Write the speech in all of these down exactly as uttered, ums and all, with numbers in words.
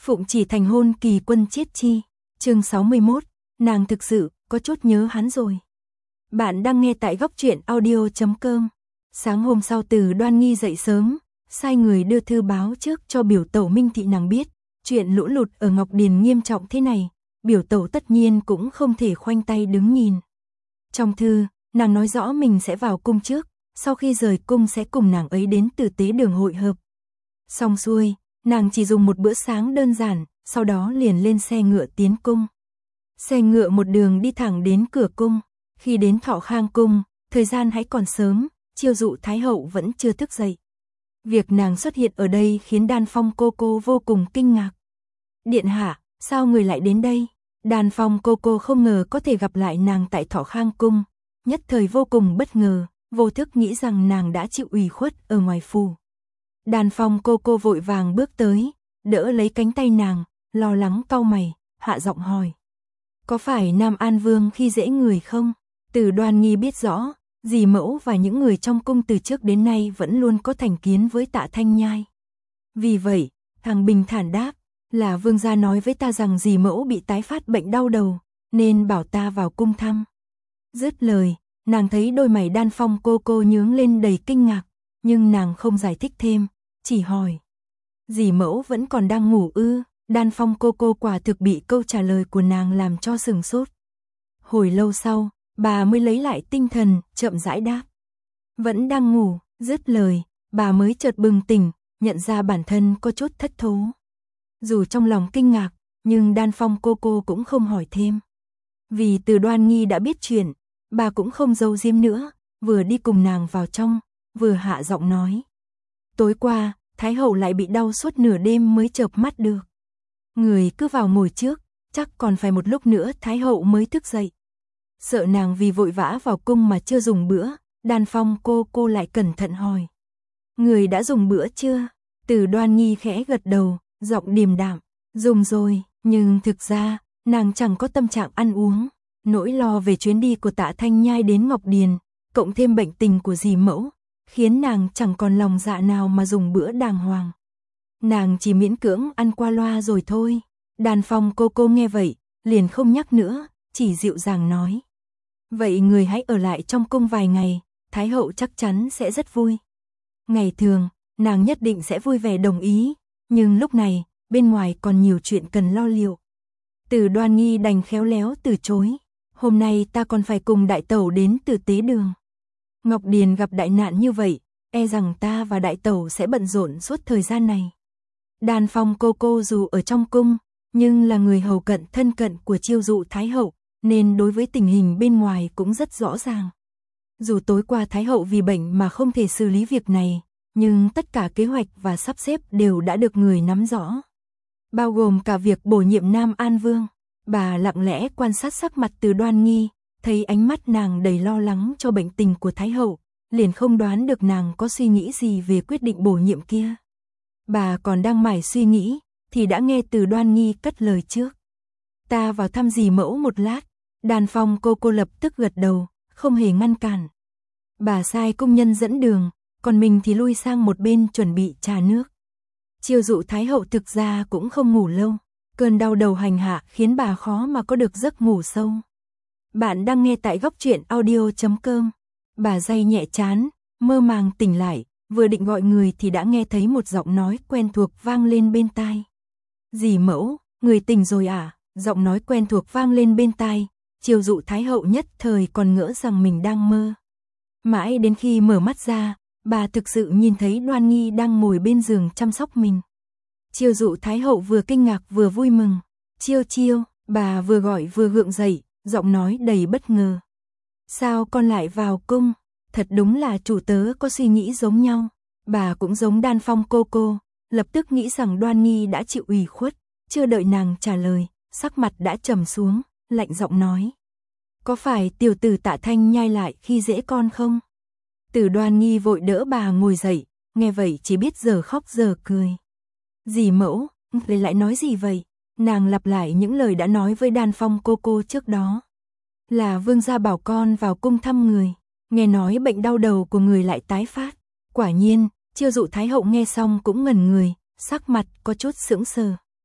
Phụng chỉ thành hôn kỳ quân chiết chi. Chương sáu mươi mốt, nàng thực sự có chút nhớ hắn rồi. Bạn đang nghe tại góc truyện audio chấm com. Sáng hôm sau Từ Đoan Nghi dậy sớm, sai người đưa thư báo trước cho biểu tẩu Minh Thị nàng biết, chuyện lũ lụt ở Ngọc Điền nghiêm trọng thế này, biểu tẩu tất nhiên cũng không thể khoanh tay đứng nhìn. Trong thư, nàng nói rõ mình sẽ vào cung trước, sau khi rời cung sẽ cùng nàng ấy đến Tử Tế Đường hội hợp. Xong xuôi, nàng chỉ dùng một bữa sáng đơn giản, sau đó liền lên xe ngựa tiến cung. Xe ngựa một đường đi thẳng đến cửa cung, khi đến Thọ Khang cung, thời gian hãy còn sớm, Chiêu Dụ Thái hậu vẫn chưa thức dậy. Việc nàng xuất hiện ở đây khiến Đan Phong cô cô vô cùng kinh ngạc. Điện hạ, sao người lại đến đây? Đan Phong cô cô không ngờ có thể gặp lại nàng tại Thọ Khang cung, nhất thời vô cùng bất ngờ, vô thức nghĩ rằng nàng đã chịu ủy khuất ở ngoài phủ. Đan Phong cô cô vội vàng bước tới, đỡ lấy cánh tay nàng, lo lắng cau mày, hạ giọng hỏi. Có phải Nam An Vương khi dễ người không? Từ Đoan Nghi biết rõ, dì mẫu và những người trong cung từ trước đến nay vẫn luôn có thành kiến với Tạ Thanh Nhai. Vì vậy, thằng bình thản đáp, là vương gia nói với ta rằng dì mẫu bị tái phát bệnh đau đầu, nên bảo ta vào cung thăm. Dứt lời, nàng thấy đôi mày Đan Phong cô cô nhướng lên đầy kinh ngạc, nhưng nàng không giải thích thêm, chỉ hỏi. Dì mẫu vẫn còn đang ngủ ư? Đan Phong cô cô quả thực bị câu trả lời của nàng làm cho sừng sốt. Hồi lâu sau, bà mới lấy lại tinh thần, chậm rãi đáp. Vẫn đang ngủ. Dứt lời, bà mới chợt bừng tỉnh, nhận ra bản thân có chút thất thố. Dù trong lòng kinh ngạc, nhưng Đan Phong cô cô cũng không hỏi thêm. Vì Từ Đoan Nghi đã biết chuyện, bà cũng không giấu giếm nữa, vừa đi cùng nàng vào trong, vừa hạ giọng nói. Tối qua, Thái hậu lại bị đau suốt nửa đêm mới chợp mắt được. Người cứ vào ngồi trước, chắc còn phải một lúc nữa Thái hậu mới thức dậy. Sợ nàng vì vội vã vào cung mà chưa dùng bữa, Đan Phong cô cô lại cẩn thận hỏi. Người đã dùng bữa chưa? Từ Đoan Nghi khẽ gật đầu, giọng điềm đạm, dùng rồi, nhưng thực ra, nàng chẳng có tâm trạng ăn uống. Nỗi lo về chuyến đi của Tạ Thanh Nhai đến Ngọc Điền, cộng thêm bệnh tình của dì mẫu, khiến nàng chẳng còn lòng dạ nào mà dùng bữa đàng hoàng. Nàng chỉ miễn cưỡng ăn qua loa rồi thôi. Đan Phong cô cô nghe vậy, liền không nhắc nữa, chỉ dịu dàng nói. Vậy người hãy ở lại trong cung vài ngày, Thái hậu chắc chắn sẽ rất vui. Ngày thường, nàng nhất định sẽ vui vẻ đồng ý, nhưng lúc này, bên ngoài còn nhiều chuyện cần lo liệu. Từ Đoan Nghi đành khéo léo từ chối. Hôm nay ta còn phải cùng đại tẩu đến Tử Tế Đường. Ngọc Điền gặp đại nạn như vậy, e rằng ta và đại tẩu sẽ bận rộn suốt thời gian này. Đan Phong cô cô dù ở trong cung, nhưng là người hầu cận thân cận của Chiêu Dụ Thái hậu, nên đối với tình hình bên ngoài cũng rất rõ ràng. Dù tối qua Thái hậu vì bệnh mà không thể xử lý việc này, nhưng tất cả kế hoạch và sắp xếp đều đã được người nắm rõ. Bao gồm cả việc bổ nhiệm Nam An Vương. Bà lặng lẽ quan sát sắc mặt Từ Đoan Nghi, thấy ánh mắt nàng đầy lo lắng cho bệnh tình của Thái hậu, liền không đoán được nàng có suy nghĩ gì về quyết định bổ nhiệm kia. Bà còn đang mải suy nghĩ, thì đã nghe Từ Đoan Nghi cất lời trước. Ta vào thăm dì mẫu một lát. Đan Phong cô cô lập tức gật đầu, không hề ngăn cản. Bà sai công nhân dẫn đường, còn mình thì lui sang một bên chuẩn bị trà nước. Chiêu Dụ Thái hậu thực ra cũng không ngủ lâu, cơn đau đầu hành hạ khiến bà khó mà có được giấc ngủ sâu. Bạn đang nghe tại góc truyện audio chấm com. Bà day nhẹ trán, mơ màng tỉnh lại, vừa định gọi người thì đã nghe thấy một giọng nói quen thuộc vang lên bên tai. Dì mẫu, người tỉnh rồi à? Giọng nói quen thuộc vang lên bên tai, Chiêu Dụ Thái hậu nhất thời còn ngỡ rằng mình đang mơ. Mãi đến khi mở mắt ra, bà thực sự nhìn thấy Đoan Nghi đang ngồi bên giường chăm sóc mình. Chiêu Dụ Thái hậu vừa kinh ngạc vừa vui mừng. Chiêu chiêu, bà vừa gọi vừa gượng dậy, giọng nói đầy bất ngờ. Sao con lại vào cung? Thật đúng là chủ tớ có suy nghĩ giống nhau. Bà cũng giống Đan Phong cô cô, lập tức nghĩ rằng Đoan Nghi đã chịu ủy khuất, chưa đợi nàng trả lời, sắc mặt đã trầm xuống, lạnh giọng nói. Có phải tiểu tử Tạ Thanh Nhai lại khi dễ con không? Từ Đoan Nghi vội đỡ bà ngồi dậy, nghe vậy chỉ biết giờ khóc giờ cười. Dì mẫu, lại lại nói gì vậy? Nàng lặp lại những lời đã nói với Đan Phong cô cô trước đó. Là vương gia bảo con vào cung thăm người, nghe nói bệnh đau đầu của người lại tái phát. Quả nhiên, Chiêu Dụ Thái hậu nghe xong cũng ngẩn người, sắc mặt có chút sững sờ.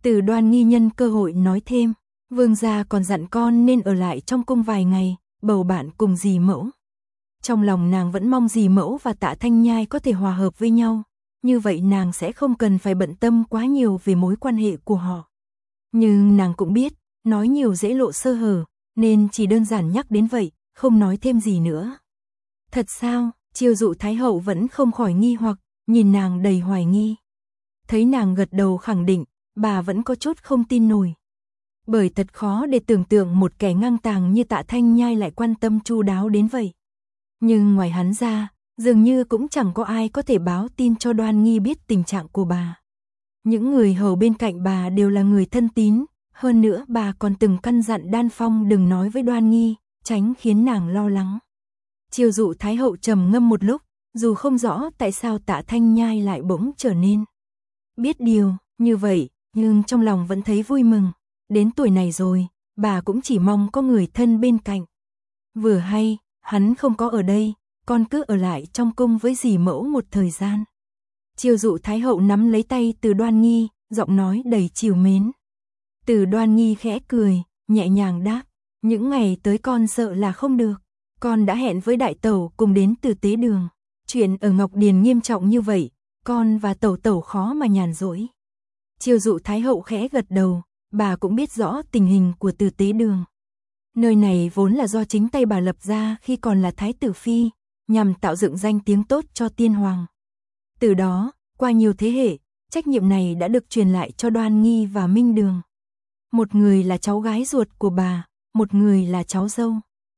Từ Đoan Nghi nhân cơ hội nói thêm, vương gia còn dặn con nên ở lại trong cung vài ngày, bầu bạn cùng dì mẫu. Trong lòng nàng vẫn mong dì mẫu và Tạ Thanh Nhai có thể hòa hợp với nhau, như vậy nàng sẽ không cần phải bận tâm quá nhiều về mối quan hệ của họ. Nhưng nàng cũng biết, nói nhiều dễ lộ sơ hở, nên chỉ đơn giản nhắc đến vậy, không nói thêm gì nữa. Thật sao? Chiêu Dụ Thái hậu vẫn không khỏi nghi hoặc, nhìn nàng đầy hoài nghi. Thấy nàng gật đầu khẳng định, bà vẫn có chút không tin nổi. Bởi thật khó để tưởng tượng một kẻ ngang tàng như Tạ Thanh Nhai lại quan tâm chu đáo đến vậy. Nhưng ngoài hắn ra, dường như cũng chẳng có ai có thể báo tin cho Đoan Nghi biết tình trạng của bà. Những người hầu bên cạnh bà đều là người thân tín, hơn nữa bà còn từng căn dặn Đan Phong đừng nói với Đoan Nghi, tránh khiến nàng lo lắng. Chiêu Dụ Thái hậu trầm ngâm một lúc, dù không rõ tại sao Tạ Thanh Nhai lại bỗng trở nên biết điều như vậy, nhưng trong lòng vẫn thấy vui mừng. Đến tuổi này rồi, bà cũng chỉ mong có người thân bên cạnh. Vừa hay, hắn không có ở đây, con cứ ở lại trong cung với dì mẫu một thời gian. Chiêu Dụ Thái hậu nắm lấy tay Từ Đoan Nghi, giọng nói đầy trìu mến. Từ Đoan Nghi khẽ cười, nhẹ nhàng đáp, những ngày tới con sợ là không được. Con đã hẹn với đại tẩu cùng đến từ Tế Đường. Chuyện ở Ngọc Điền nghiêm trọng như vậy, con và tẩu tẩu khó mà nhàn rỗi. Chiêu Dụ Thái hậu khẽ gật đầu, bà cũng biết rõ tình hình của Từ Tế Đường. Nơi này vốn là do chính tay bà lập ra khi còn là Thái tử phi, nhằm tạo dựng danh tiếng tốt cho tiên hoàng. Từ đó, qua nhiều thế hệ, trách nhiệm này đã được truyền lại cho Đoan Nghi và Minh Đường. Một người là cháu gái ruột của bà, một người là cháu dâu.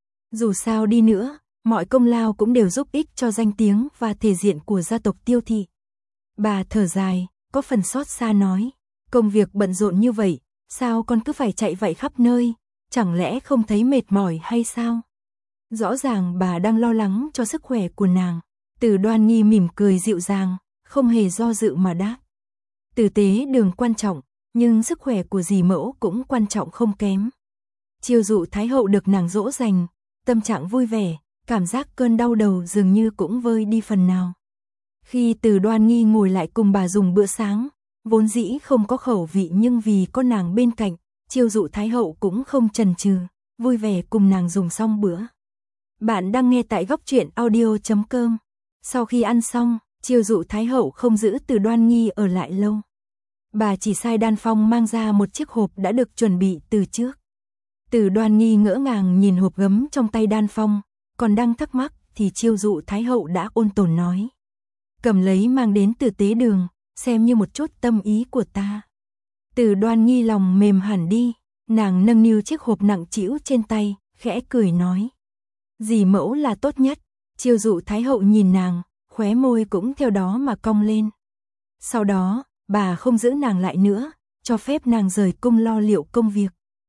Dù sao đi nữa, mọi công lao cũng đều giúp ích cho danh tiếng và thể diện của gia tộc Tiêu thị. Bà thở dài, có phần xót xa nói, công việc bận rộn như vậy, sao con cứ phải chạy vậy khắp nơi, chẳng lẽ không thấy mệt mỏi hay sao? Rõ ràng bà đang lo lắng cho sức khỏe của nàng. Từ Đoan Nghi mỉm cười dịu dàng, không hề do dự mà đáp. Từ Tế Đường quan trọng, nhưng sức khỏe của dì mẫu cũng quan trọng không kém. Chiêu Dụ Thái hậu được nàng dỗ dành, tâm trạng vui vẻ, cảm giác cơn đau đầu dường như cũng vơi đi phần nào. Khi Từ Đoan Nghi ngồi lại cùng bà dùng bữa sáng, vốn dĩ không có khẩu vị nhưng vì có nàng bên cạnh, Chiêu Dụ Thái hậu cũng không chần chừ, vui vẻ cùng nàng dùng xong bữa. Bạn đang nghe tại góc truyện audio chấm com. Sau khi ăn xong, Chiêu Dụ Thái hậu không giữ Từ Đoan Nghi ở lại lâu. Bà chỉ sai Đan Phong mang ra một chiếc hộp đã được chuẩn bị từ trước. Từ Đoan Nghi ngỡ ngàng nhìn hộp gấm trong tay Đan Phong, còn đang thắc mắc thì Chiêu Dụ Thái hậu đã ôn tồn nói. Cầm lấy mang đến từ Tế Đường, xem như một chút tâm ý của ta. Từ Đoan Nghi lòng mềm hẳn đi, nàng nâng niu chiếc hộp nặng trĩu trên tay, khẽ cười nói. Dì mẫu là tốt nhất. Chiêu Dụ Thái hậu nhìn nàng, khóe môi cũng theo đó mà cong lên. Sau đó, bà không giữ nàng lại nữa, cho phép nàng rời cung lo liệu công việc.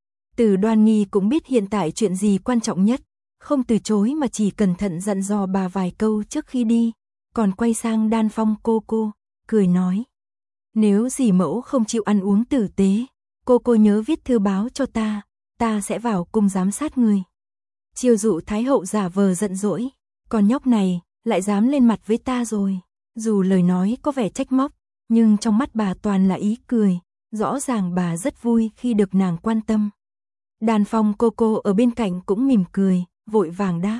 Từ Đoan Nghi cũng biết hiện tại chuyện gì quan trọng nhất, không từ chối mà chỉ cẩn thận dặn dò bà vài câu trước khi đi, còn quay sang Đan Phong cô cô, cười nói. Nếu dì mẫu không chịu ăn uống tử tế, cô cô nhớ viết thư báo cho ta, ta sẽ vào cung giám sát người. Chiêu Dụ Thái hậu giả vờ giận dỗi, con nhóc này lại dám lên mặt với ta rồi. Dù lời nói có vẻ trách móc, nhưng trong mắt bà toàn là ý cười, rõ ràng bà rất vui khi được nàng quan tâm. Đan Phong cô cô ở bên cạnh cũng mỉm cười, vội vàng đáp.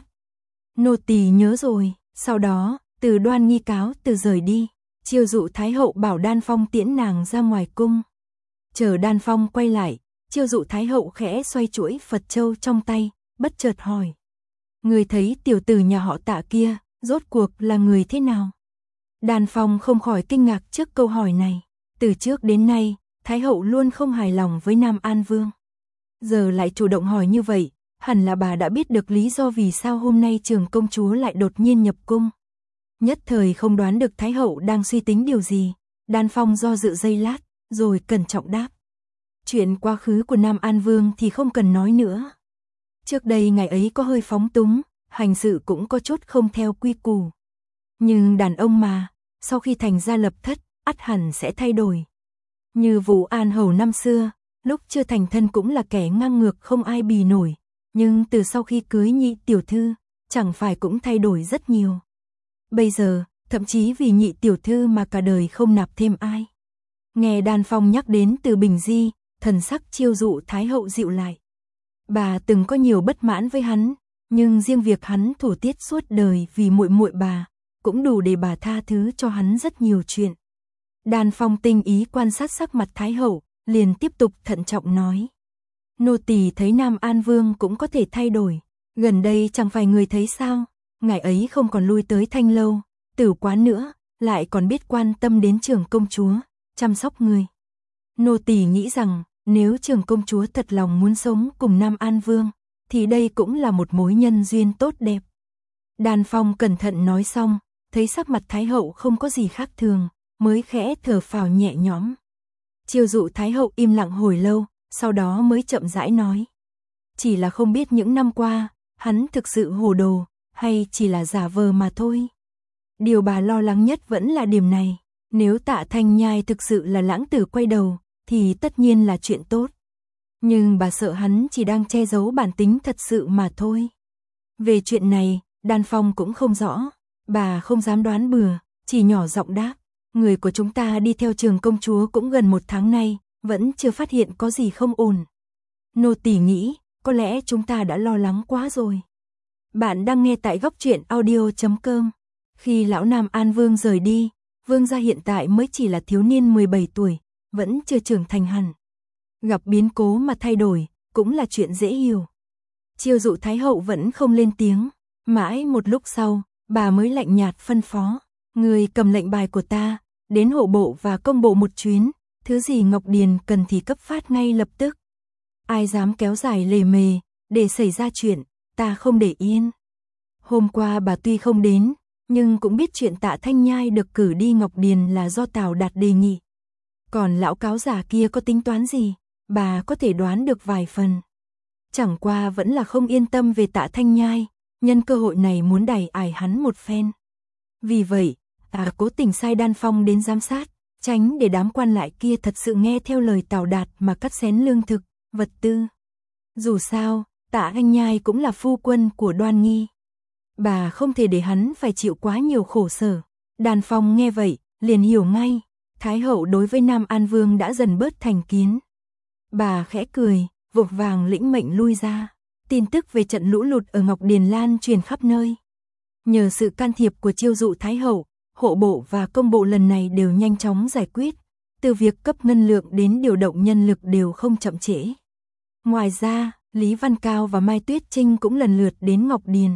Nô tỳ nhớ rồi. Sau đó, Từ Đoan Nghi cáo từ rời đi, Chiêu Dụ Thái hậu bảo Đan Phong tiễn nàng ra ngoài cung. Chờ Đan Phong quay lại, Chiêu Dụ Thái hậu khẽ xoay chuỗi Phật châu trong tay, bất chợt hỏi. Người thấy tiểu tử nhà họ Tạ kia, rốt cuộc là người thế nào? Đan Phong không khỏi kinh ngạc trước câu hỏi này. Từ trước đến nay, Thái hậu luôn không hài lòng với Nam An Vương. Giờ lại chủ động hỏi như vậy, hẳn là bà đã biết được lý do vì sao hôm nay Trường công chúa lại đột nhiên nhập cung. Nhất thời không đoán được Thái hậu đang suy tính điều gì, Đan Phong do dự giây lát, rồi cẩn trọng đáp. Chuyện quá khứ của Nam An Vương thì không cần nói nữa. Trước đây ngày ấy có hơi phóng túng, hành sự cũng có chút không theo quy củ. Nhưng đàn ông mà, sau khi thành gia lập thất, ắt hẳn sẽ thay đổi. Như Vũ An Hầu năm xưa, lúc chưa thành thân cũng là kẻ ngang ngược không ai bì nổi, nhưng từ sau khi cưới Nhị tiểu thư, chẳng phải cũng thay đổi rất nhiều. Bây giờ, thậm chí vì Nhị tiểu thư mà cả đời không nạp thêm ai. Nghe Đan Phong nhắc đến Từ Bình Di, thần sắc Chiêu Dụ Thái hậu dịu lại. Bà từng có nhiều bất mãn với hắn, nhưng riêng việc hắn thủ tiết suốt đời vì muội muội bà, cũng đủ để bà tha thứ cho hắn rất nhiều chuyện. Đan Phong tinh ý quan sát sắc mặt Thái hậu, liền tiếp tục thận trọng nói. Nô tỳ thấy Nam An Vương cũng có thể thay đổi, gần đây chẳng phải người thấy sao, ngài ấy không còn lui tới Thanh lâu, Tử quán nữa, lại còn biết quan tâm đến trưởng công chúa, chăm sóc người. Nô tỳ nghĩ rằng, nếu trưởng công chúa thật lòng muốn sống cùng Nam An Vương, thì đây cũng là một mối nhân duyên tốt đẹp. Đan Phong cẩn thận nói xong, thấy sắc mặt Thái hậu không có gì khác thường, mới khẽ thở phào nhẹ nhõm. Chiêu Dụ Thái hậu im lặng hồi lâu, sau đó mới chậm rãi nói. Chỉ là không biết những năm qua, hắn thực sự hồ đồ, hay chỉ là giả vờ mà thôi. Điều bà lo lắng nhất vẫn là điểm này, nếu Tạ Thanh Nhai thực sự là lãng tử quay đầu, thì tất nhiên là chuyện tốt. Nhưng bà sợ hắn chỉ đang che giấu bản tính thật sự mà thôi. Về chuyện này, Đan Phong cũng không rõ, bà không dám đoán bừa, chỉ nhỏ giọng đáp. Người của chúng ta đi theo trường công chúa cũng gần một tháng nay, vẫn chưa phát hiện có gì không ổn. Nô tỳ nghĩ, có lẽ chúng ta đã lo lắng quá rồi. Bạn đang nghe tại góc truyện audio chấm com. Khi lão Nam An Vương rời đi, Vương gia hiện tại mới chỉ là thiếu niên mười bảy tuổi, vẫn chưa trưởng thành hẳn. Gặp biến cố mà thay đổi, cũng là chuyện dễ hiểu. Chiêu Dụ Thái hậu vẫn không lên tiếng, mãi một lúc sau, bà mới lạnh nhạt phân phó. Người cầm lệnh bài của ta, đến hộ bộ và công bộ một chuyến, thứ gì Ngọc Điền cần thì cấp phát ngay lập tức. Ai dám kéo dài lề mề, để xảy ra chuyện, ta không để yên. Hôm qua bà tuy không đến, nhưng cũng biết chuyện Tạ Thanh Nhai được cử đi Ngọc Điền là do Tào Đạt đề nghị. Còn lão cáo giả kia có tính toán gì, bà có thể đoán được vài phần. Chẳng qua vẫn là không yên tâm về Tạ Thanh Nhai, nhân cơ hội này muốn đẩy ải hắn một phen. Vì vậy, ta cố tình sai Đan Phong đến giám sát, tránh để đám quan lại kia thật sự nghe theo lời Tào Đạt mà cắt xén lương thực, vật tư. Dù sao, Tạ Thanh Nhai cũng là phu quân của Đoan Nghi. Bà không thể để hắn phải chịu quá nhiều khổ sở. Đan Phong nghe vậy, liền hiểu ngay, Thái hậu đối với Nam An Vương đã dần bớt thành kiến. Bà khẽ cười, vội vàng lĩnh mệnh lui ra. Tin tức về trận lũ lụt ở Ngọc Điền lan truyền khắp nơi. Nhờ sự can thiệp của Chiêu Dụ Thái hậu, hộ bộ và công bộ lần này đều nhanh chóng giải quyết, từ việc cấp ngân lượng đến điều động nhân lực đều không chậm trễ. Ngoài ra, Lý Văn Cao và Mai Tuyết Trinh cũng lần lượt đến Ngọc Điền.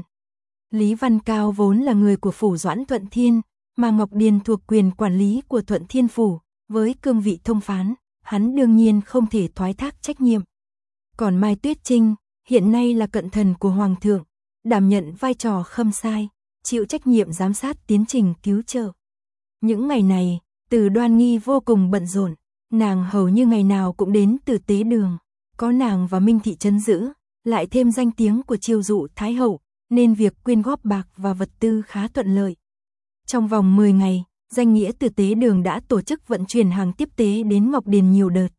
Lý Văn Cao vốn là người của phủ Doãn Thuận Thiên, mà Ngọc Điền thuộc quyền quản lý của Thuận Thiên phủ, với cương vị thông phán, hắn đương nhiên không thể thoái thác trách nhiệm. Còn Mai Tuyết Trinh, hiện nay là cận thần của Hoàng thượng, đảm nhận vai trò khâm sai, chịu trách nhiệm giám sát tiến trình cứu trợ. Những ngày này, Từ Đoan Nghi vô cùng bận rộn, nàng hầu như ngày nào cũng đến Từ Tế Đường, có nàng và Minh Thị trấn giữ, lại thêm danh tiếng của Chiêu Dụ Thái hậu, nên việc quyên góp bạc và vật tư khá thuận lợi. Trong vòng mười ngày, danh nghĩa Từ Tế Đường đã tổ chức vận chuyển hàng tiếp tế đến Ngọc Điền nhiều đợt.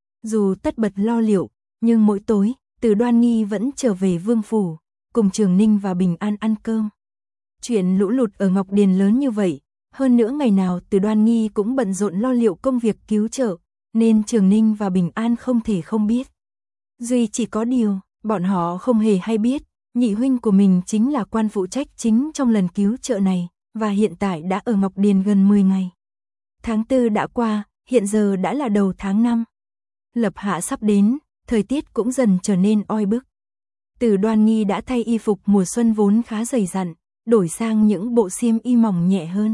Dù tất bật lo liệu, nhưng mỗi tối, Từ Đoan Nghi vẫn trở về vương phủ, cùng Trường Ninh và Bình An ăn cơm. Chuyện lũ lụt ở Ngọc Điền lớn như vậy, hơn nữa ngày nào Từ Đoan Nghi cũng bận rộn lo liệu công việc cứu trợ, nên Trường Ninh và Bình An không thể không biết. Duy chỉ có điều, bọn họ không hề hay biết, nhị huynh của mình chính là quan phụ trách chính trong lần cứu trợ này, và hiện tại đã ở Ngọc Điền gần mười ngày. Tháng tư đã qua, hiện giờ đã là đầu tháng năm. Lập hạ sắp đến, thời tiết cũng dần trở nên oi bức. Từ Đoan Nghi đã thay y phục mùa xuân vốn khá dày dặn, đổi sang những bộ xiêm y mỏng nhẹ hơn.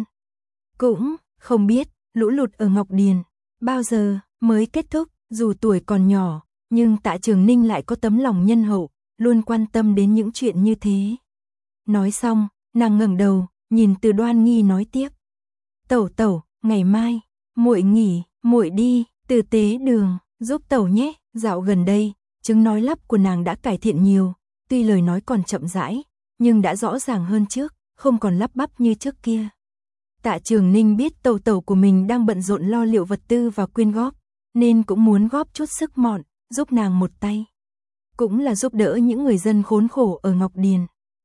Cũng không biết, lũ lụt ở Ngọc Điền, bao giờ mới kết thúc, dù tuổi còn nhỏ, nhưng Tạ Trường Ninh lại có tấm lòng nhân hậu, luôn quan tâm đến những chuyện như thế. Nói xong, nàng ngẩng đầu, nhìn Từ Đoan Nghi nói tiếp. Tẩu tẩu, ngày mai, muội nghỉ, muội đi, Từ Tế Đường, giúp tẩu nhé. Dạo gần đây, chứng nói lắp của nàng đã cải thiện nhiều, tuy lời nói còn chậm rãi, nhưng đã rõ ràng hơn trước, không còn lắp bắp như trước kia. Tạ Trường Ninh biết tẩu tẩu của mình đang bận rộn lo liệu vật tư và quyên góp, nên cũng muốn góp chút sức mọn, giúp nàng một tay. Cũng là giúp đỡ những người dân khốn khổ ở Ngọc Điền.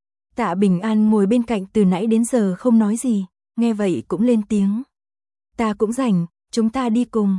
Tạ Bình An ngồi bên cạnh từ nãy đến giờ không nói gì, nghe vậy cũng lên tiếng. Ta cũng rảnh, chúng ta đi cùng.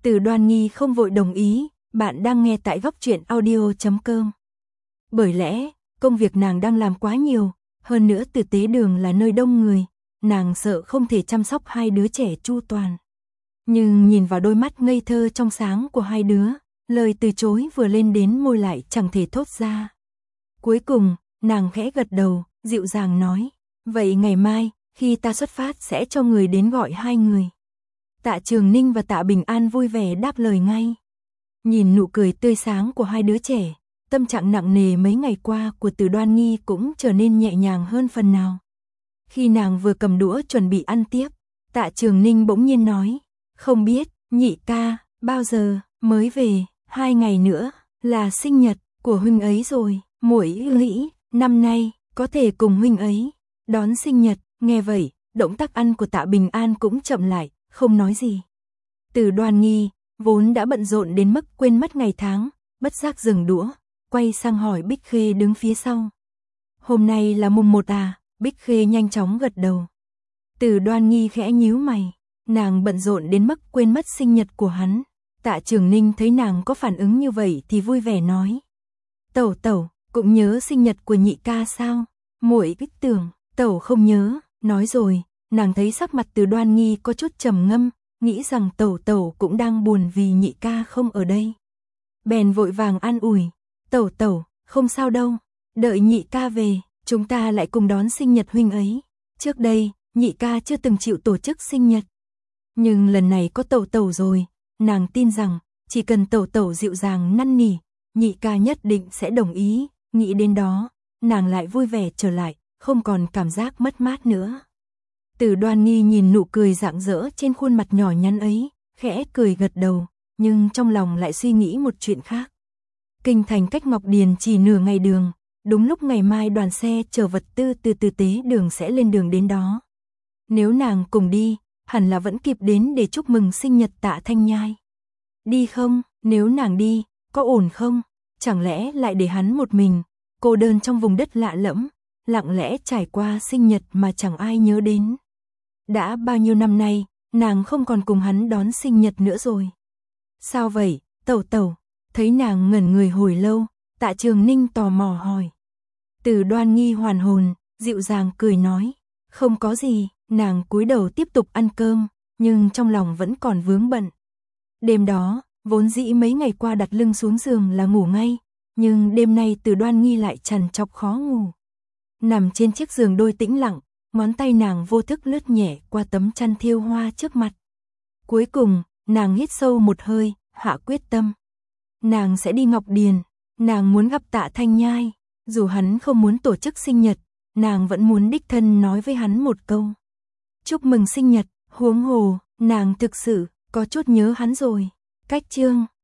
Từ Đoan Nghi không vội đồng ý, bạn đang nghe tại góc truyện audio chấm com. Bởi lẽ, công việc nàng đang làm quá nhiều, hơn nữa Từ Tế Đường là nơi đông người, nàng sợ không thể chăm sóc hai đứa trẻ chu toàn. Nhưng nhìn vào đôi mắt ngây thơ trong sáng của hai đứa, lời từ chối vừa lên đến môi lại chẳng thể thốt ra. Cuối cùng, nàng khẽ gật đầu, dịu dàng nói, vậy ngày mai, khi ta xuất phát sẽ cho người đến gọi hai người. Tạ Trường Ninh và Tạ Bình An vui vẻ đáp lời ngay. Nhìn nụ cười tươi sáng của hai đứa trẻ, tâm trạng nặng nề mấy ngày qua của Từ Đoan Nghi cũng trở nên nhẹ nhàng hơn phần nào. Khi nàng vừa cầm đũa chuẩn bị ăn tiếp, Tạ Trường Ninh bỗng nhiên nói, không biết, nhị ca, bao giờ mới về, hai ngày nữa, là sinh nhật của huynh ấy rồi, muội nghĩ, năm nay, có thể cùng huynh ấy, đón sinh nhật. Nghe vậy, động tác ăn của Tạ Bình An cũng chậm lại, không nói gì. Từ Đoan Nghi, vốn đã bận rộn đến mức quên mất ngày tháng, bất giác dừng đũa, quay sang hỏi Bích Khê đứng phía sau. Hôm nay là mùng một à, Bích Khê nhanh chóng gật đầu. Từ Đoan Nghi khẽ nhíu mày, nàng bận rộn đến mức quên mất sinh nhật của hắn. Tạ Trường Ninh thấy nàng có phản ứng như vậy thì vui vẻ nói. Tẩu tẩu, cũng nhớ sinh nhật của nhị ca sao? Muội ít tưởng, tẩu không nhớ, nói rồi, nàng thấy sắc mặt Từ Đoan Nghi có chút trầm ngâm, nghĩ rằng tẩu tẩu cũng đang buồn vì nhị ca không ở đây. Bèn vội vàng an ủi, tẩu tẩu, không sao đâu, đợi nhị ca về, chúng ta lại cùng đón sinh nhật huynh ấy. Trước đây, nhị ca chưa từng chịu tổ chức sinh nhật. Nhưng lần này có tẩu tẩu rồi, nàng tin rằng, chỉ cần tẩu tẩu dịu dàng năn nỉ, nhị ca nhất định sẽ đồng ý, nghĩ đến đó, nàng lại vui vẻ trở lại, không còn cảm giác mất mát nữa. Từ Đoan Nghi nhìn nụ cười rạng rỡ trên khuôn mặt nhỏ nhắn ấy, khẽ cười gật đầu, nhưng trong lòng lại suy nghĩ một chuyện khác. Kinh thành cách Ngọc Điền chỉ nửa ngày đường, đúng lúc ngày mai đoàn xe chở vật tư từ Từ Tế Đường sẽ lên đường đến đó. Nếu nàng cùng đi, hẳn là vẫn kịp đến để chúc mừng sinh nhật Tạ Thanh Nhai. Đi không, nếu nàng đi, có ổn không? Chẳng lẽ lại để hắn một mình, cô đơn trong vùng đất lạ lẫm, lặng lẽ trải qua sinh nhật mà chẳng ai nhớ đến. Đã bao nhiêu năm nay, nàng không còn cùng hắn đón sinh nhật nữa rồi. Sao vậy, tẩu tẩu? Thấy nàng ngẩn người hồi lâu, Tạ Trường Ninh tò mò hỏi. Từ Đoan Nghi hoàn hồn, dịu dàng cười nói, không có gì, nàng cúi đầu tiếp tục ăn cơm, nhưng trong lòng vẫn còn vướng bận. Đêm đó, vốn dĩ mấy ngày qua đặt lưng xuống giường là ngủ ngay, nhưng đêm nay Từ Đoan Nghi lại trằn trọc khó ngủ. Nằm trên chiếc giường đôi tĩnh lặng, ngón tay nàng vô thức lướt nhẹ qua tấm chăn thêu hoa trước mặt. Cuối cùng, nàng hít sâu một hơi, hạ quyết tâm. Nàng sẽ đi Ngọc Điền, nàng muốn gặp Tạ Thanh Nhai, dù hắn không muốn tổ chức sinh nhật, nàng vẫn muốn đích thân nói với hắn một câu. Chúc mừng sinh nhật, huống hồ, nàng thực sự có chút nhớ hắn rồi. Cách chương